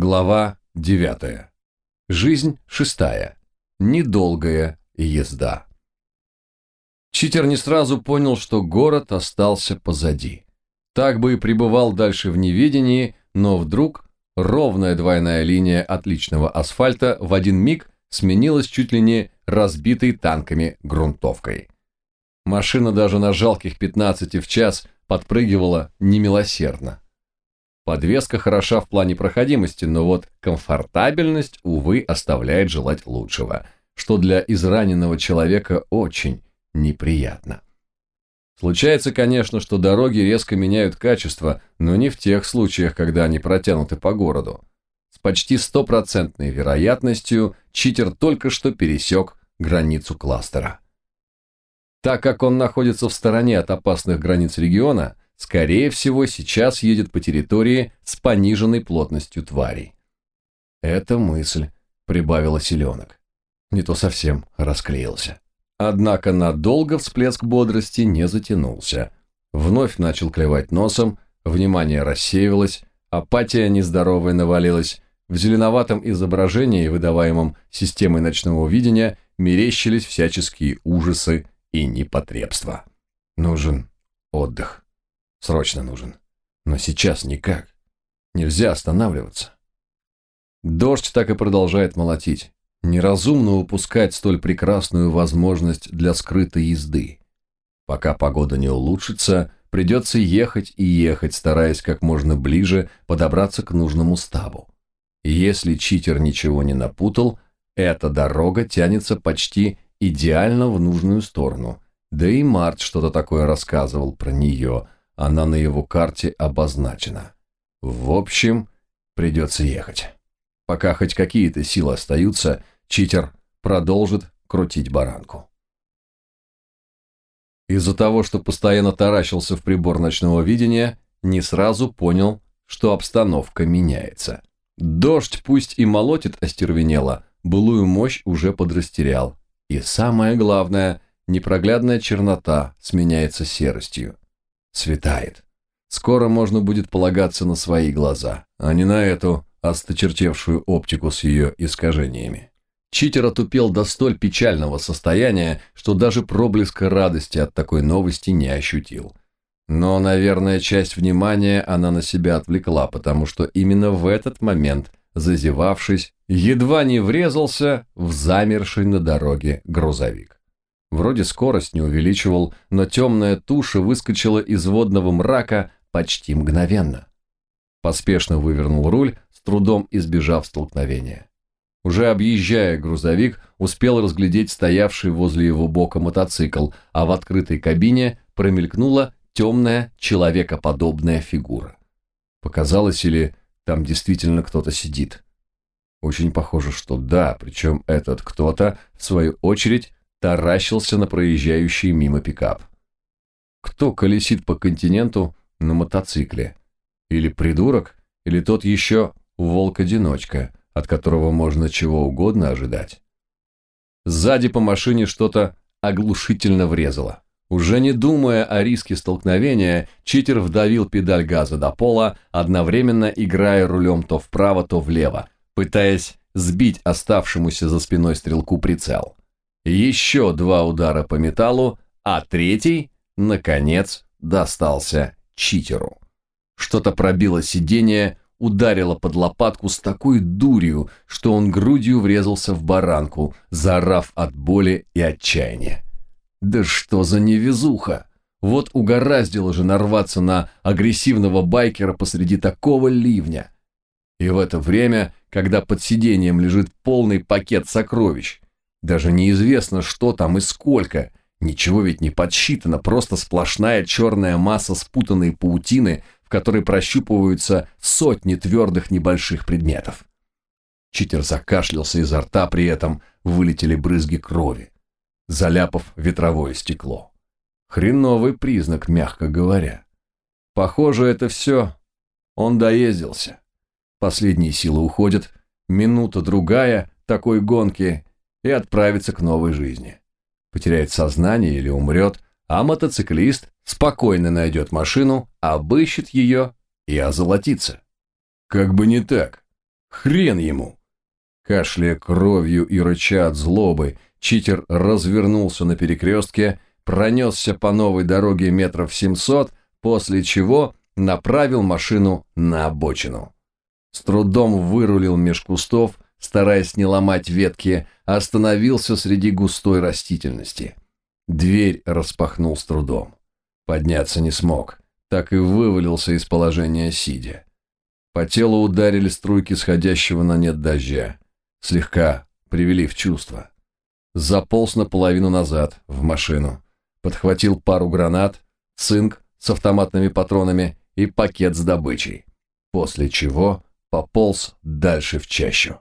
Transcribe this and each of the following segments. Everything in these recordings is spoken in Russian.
Глава 9. Жизнь 6. Недолгая езда. Читер не сразу понял, что город остался позади. Так бы и пребывал дальше в неведении, но вдруг ровная двойная линия отличного асфальта в один миг сменилась чуть ли не разбитой танками грунтовкой. Машина даже на жалких 15 в час подпрыгивала немилосердно. Подвеска хороша в плане проходимости, но вот комфортабельность, увы, оставляет желать лучшего, что для израненного человека очень неприятно. Случается, конечно, что дороги резко меняют качество, но не в тех случаях, когда они протянуты по городу. С почти 100% вероятностью читер только что пересек границу кластера. Так как он находится в стороне от опасных границ региона, скорее всего, сейчас едет по территории с пониженной плотностью тварей. Эта мысль прибавила силенок. Не то совсем расклеился. Однако надолго всплеск бодрости не затянулся. Вновь начал клевать носом, внимание рассеивалось, апатия нездоровая навалилась, в зеленоватом изображении, выдаваемом системой ночного видения, мерещились всяческие ужасы и непотребства. Нужен отдых. Срочно нужен. Но сейчас никак. Нельзя останавливаться. Дождь так и продолжает молотить. Неразумно упускать столь прекрасную возможность для скрытой езды. Пока погода не улучшится, придется ехать и ехать, стараясь как можно ближе подобраться к нужному стабу. Если читер ничего не напутал, эта дорога тянется почти идеально в нужную сторону. Да и Март что-то такое рассказывал про нее. Она на его карте обозначена. В общем, придется ехать. Пока хоть какие-то силы остаются, читер продолжит крутить баранку. Из-за того, что постоянно таращился в прибор ночного видения, не сразу понял, что обстановка меняется. Дождь пусть и молотит остервенело, былую мощь уже подрастерял. И самое главное, непроглядная чернота сменяется серостью. Светает. Скоро можно будет полагаться на свои глаза, а не на эту осточертевшую оптику с ее искажениями. Читер отупел до столь печального состояния, что даже проблеска радости от такой новости не ощутил. Но, наверное, часть внимания она на себя отвлекла, потому что именно в этот момент, зазевавшись, едва не врезался в замерший на дороге грузовик. Вроде скорость не увеличивал, но темная туша выскочила из водного мрака почти мгновенно. Поспешно вывернул руль, с трудом избежав столкновения. Уже объезжая грузовик, успел разглядеть стоявший возле его бока мотоцикл, а в открытой кабине промелькнула темная человекоподобная фигура. Показалось, или там действительно кто-то сидит? Очень похоже, что да, причем этот кто-то, в свою очередь, таращился на проезжающий мимо пикап. Кто колесит по континенту на мотоцикле? Или придурок, или тот еще волк-одиночка, от которого можно чего угодно ожидать. Сзади по машине что-то оглушительно врезало. Уже не думая о риске столкновения, читер вдавил педаль газа до пола, одновременно играя рулем то вправо, то влево, пытаясь сбить оставшемуся за спиной стрелку прицел. Еще 2 удара по металлу, а третий, наконец, достался читеру. Что-то пробило сиденье, ударило под лопатку с такой дурью, что он грудью врезался в баранку, заорав от боли и отчаяния. Да что за невезуха! Вот угораздило же нарваться на агрессивного байкера посреди такого ливня. И в это время, когда под сиденьем лежит полный пакет сокровищ, даже неизвестно, что там и сколько, ничего ведь не подсчитано, просто сплошная черная масса спутанной паутины, в которой прощупываются сотни твердых небольших предметов. Читер закашлялся, изо рта при этом вылетели брызги крови, заляпав ветровое стекло. Хреновый признак, мягко говоря. Похоже, это все. Он доездился. Последние силы уходят, минута-другая такой гонки и отправится к новой жизни. Потеряет сознание или умрет, а мотоциклист спокойно найдет машину, обыщет ее и озолотится. Как бы не так. Хрен ему! Кашляя кровью и рыча от злобы, читер развернулся на перекрестке, пронесся по новой дороге метров 700, после чего направил машину на обочину. С трудом вырулил меж кустов, стараясь не ломать ветки, остановился среди густой растительности. Дверь распахнул с трудом. Подняться не смог, так и вывалился из положения сидя. По телу ударили струйки сходящего на нет дождя. Слегка привели в чувство. Заполз наполовину назад, в машину. Подхватил пару гранат, цинк с автоматными патронами и пакет с добычей. После чего пополз дальше в чащу.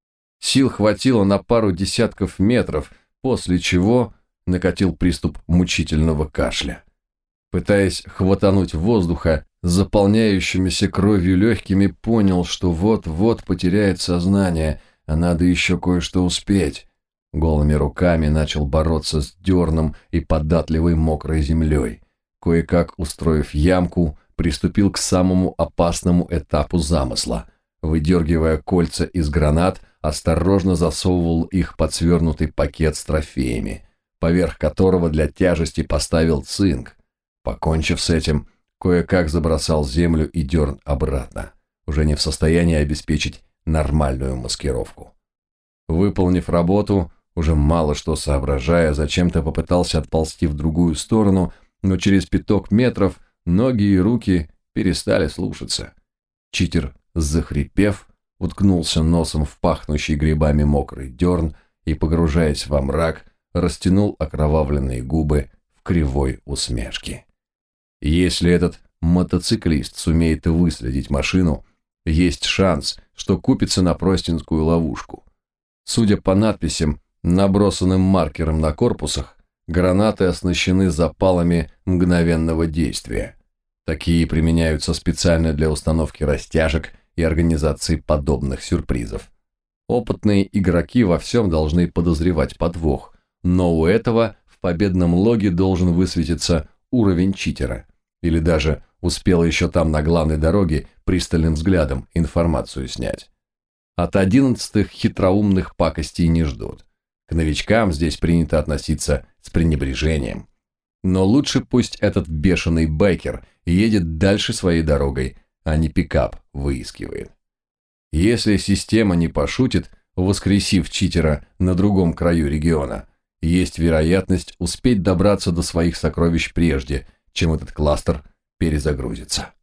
Сил хватило на пару десятков метров, после чего накатил приступ мучительного кашля. Пытаясь хватануть воздуха заполняющимися кровью легкими, понял, что вот-вот потеряет сознание, а надо еще кое-что успеть. Голыми руками начал бороться с дерном и податливой мокрой землей. Кое-как устроив ямку, приступил к самому опасному этапу замысла. Выдергивая кольца из гранат, осторожно засовывал их под свернутый пакет с трофеями, поверх которого для тяжести поставил цинк. Покончив с этим, кое-как забросал землю и дерн обратно, уже не в состоянии обеспечить нормальную маскировку. Выполнив работу, уже мало что соображая, зачем-то попытался отползти в другую сторону, но через 5 метров ноги и руки перестали слушаться. Читер, захрипев, уткнулся носом в пахнущий грибами мокрый дерн и, погружаясь во мрак, растянул окровавленные губы в кривой усмешке. Если этот мотоциклист сумеет выследить машину, есть шанс, что купится на простенькую ловушку. Судя по надписям, набросанным маркером на корпусах, гранаты оснащены запалами мгновенного действия. Такие применяются специально для установки растяжек и организации подобных сюрпризов. Опытные игроки во всем должны подозревать подвох, но у этого в победном логе должен высветиться уровень читера, или даже успел еще там на главной дороге пристальным взглядом информацию снять. От 11-х хитроумных пакостей не ждут. К новичкам здесь принято относиться с пренебрежением. Но лучше пусть этот бешеный байкер едет дальше своей дорогой, а не пикап выискивает. Если система не пошутит, воскресив читера на другом краю региона, есть вероятность успеть добраться до своих сокровищ прежде, чем этот кластер перезагрузится.